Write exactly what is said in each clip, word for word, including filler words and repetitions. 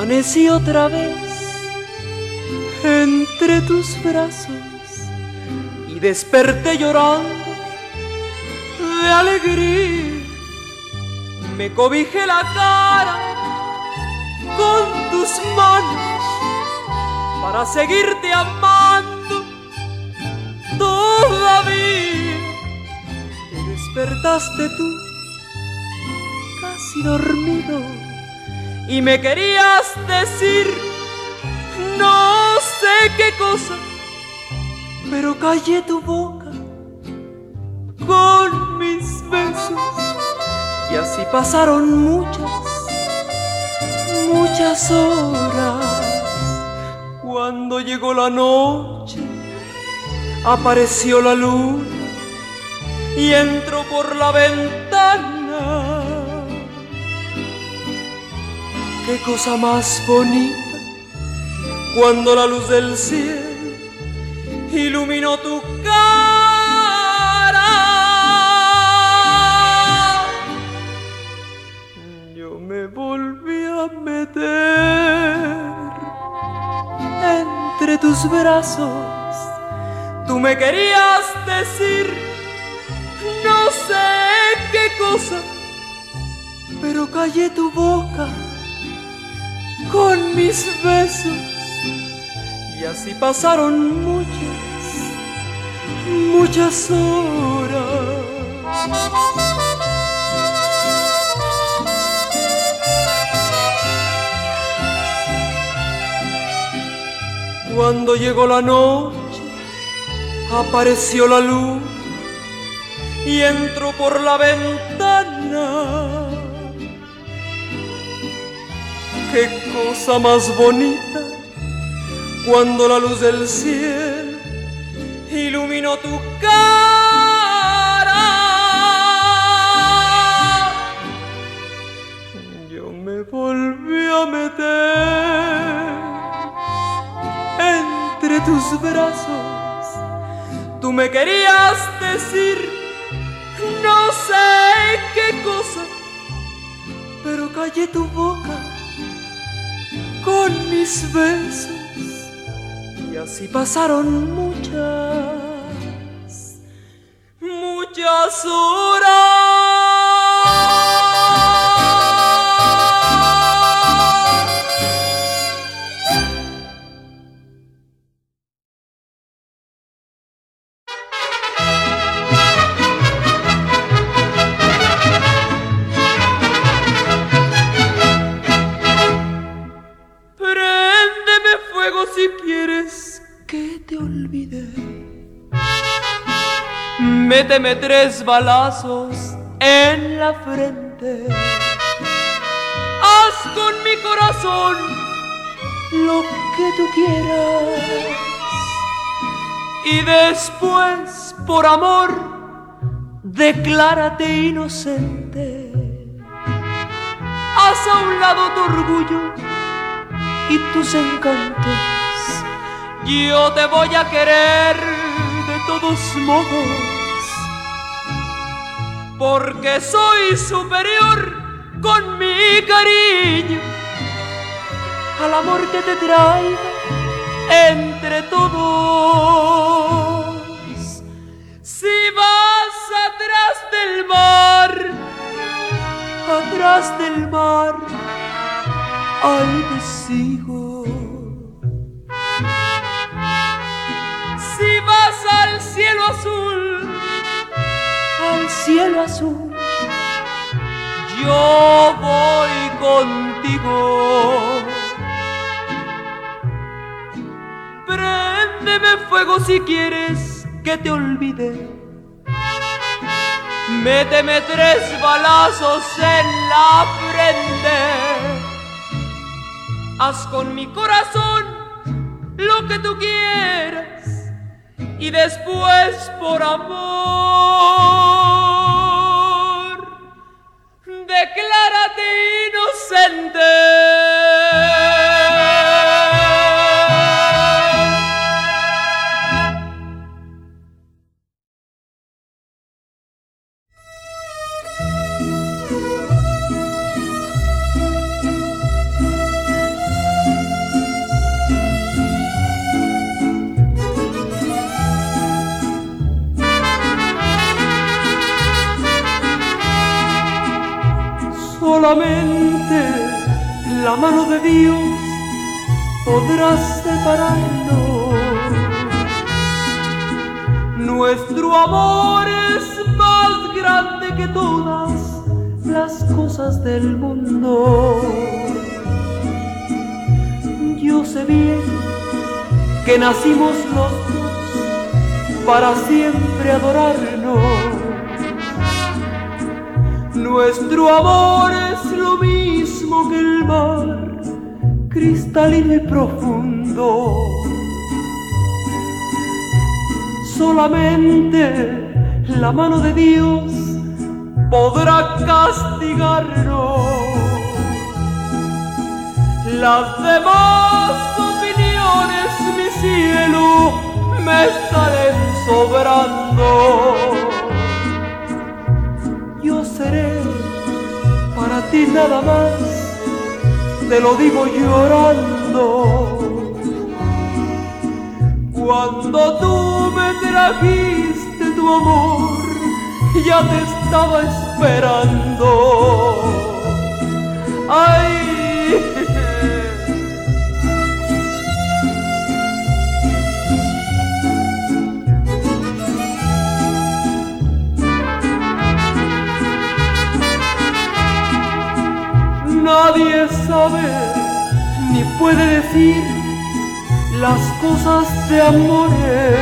Amanecí otra vez entre tus brazos y desperté llorando de alegría. Me cobijé la cara con tus manos para seguirte amando todavía. Te despertaste tú casi dormido y me querías decir no sé qué cosa, pero callé tu boca con mis besos. Y así pasaron muchas, muchas horas. Cuando llegó la noche, apareció la luna y entró por la ventana. Qué cosa más bonita cuando la luz del cielo iluminó tu cara. Yo me volví a meter entre tus brazos. Tú me querías decir no sé qué cosa, pero callé tu boca con mis besos. Y así pasaron muchas, muchas horas. Cuando llegó la noche, apareció la luz y entró por la ventana. Qué cosa más bonita cuando la luz del cielo iluminó tu cara. Yo me volví a meter entre tus brazos. Tú me querías decir no sé qué cosa, pero callé tu boca con mis besos. Y así pasaron muchas, muchas horas. Préndeme fuego si quieres que te olvide. Méteme tres balazos en la frente. Haz con mi corazón lo que tú quieras. Y después, por amor, declárate inocente. Haz a un lado tu orgullo y tus encantos. Yo te voy a querer de todos modos, porque soy superior con mi cariño al amor que te traiga entre todos. Si vas atrás del mar, atrás del mar, ahí te sigo. Si vas al cielo azul, al cielo azul, yo voy contigo. Préndeme fuego si quieres que te olvide. Méteme tres balazos en la frente. Haz con mi corazón lo que tú quieras. Y después, por amor, declárate inocente. Solamente la mano de Dios podrá separarnos. Nuestro amor es más grande que todas las cosas del mundo. Yo sé bien que nacimos los dos para siempre adorarnos. Nuestro amor es lo mismo que el mar, cristalino y profundo. Solamente la mano de Dios podrá castigarnos. Las demás opiniones, mi cielo, me salen sobrando. Yo seré para ti nada más, te lo digo llorando. Cuando tú me trajiste tu amor, ya te estaba esperando. Ay, nadie sabe ni puede decir las cosas de amores,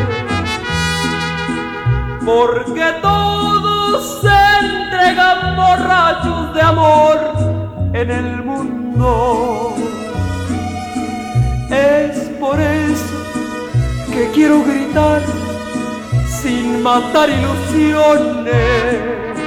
porque todos se entregan borrachos de amor en el mundo. Es por eso que quiero gritar sin matar ilusiones,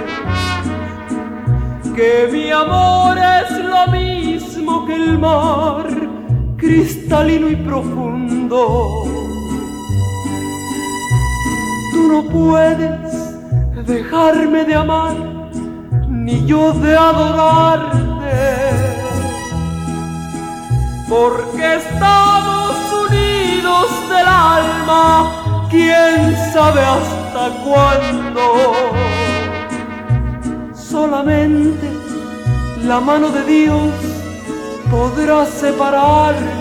que mi amor es lo mismo que el mar, cristalino y profundo. Tú no puedes dejarme de amar, ni yo de adorarte, porque estamos unidos del alma, quién sabe hasta cuándo. Solamente la mano de Dios podrá separarnos.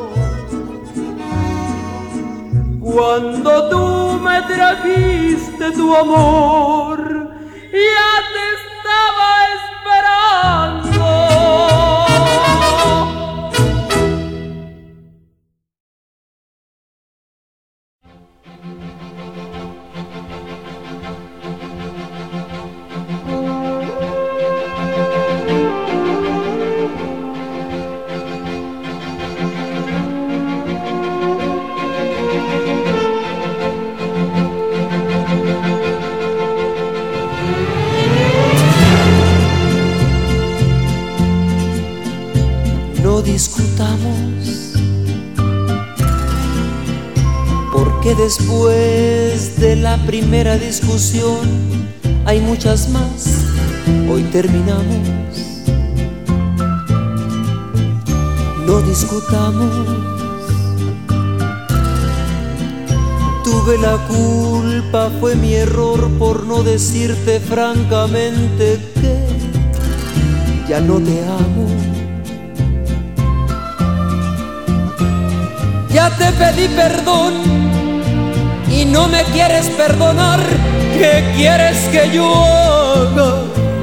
Cuando tú me trajiste tu amor, ya te estaba esperando. No discutamos, porque después de la primera discusión hay muchas más. Hoy terminamos. No discutamos. Tuve la culpa, fue mi error por no decirte francamente que ya no te amo. Ya te pedí perdón y no me quieres perdonar. ¿Qué quieres que yo haga?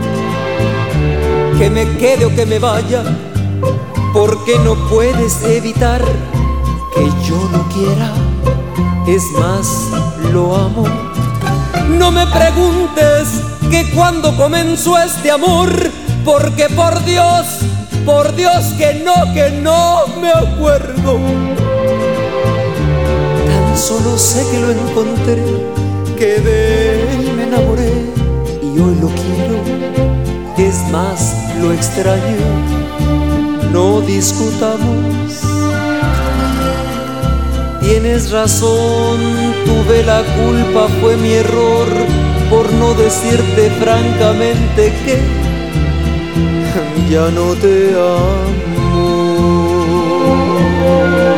Que me quede o que me vaya, porque no puedes evitar que yo lo quiera. Es más, lo amo. No me preguntes que cuando comenzó este amor, porque por Dios, por Dios que no, que no me acuerdo. Solo sé que lo encontré, que de él me enamoré y hoy lo quiero. Es más, lo extraño. No discutamos. Tienes razón, tuve la culpa, fue mi error por no decirte francamente que ya no te amo.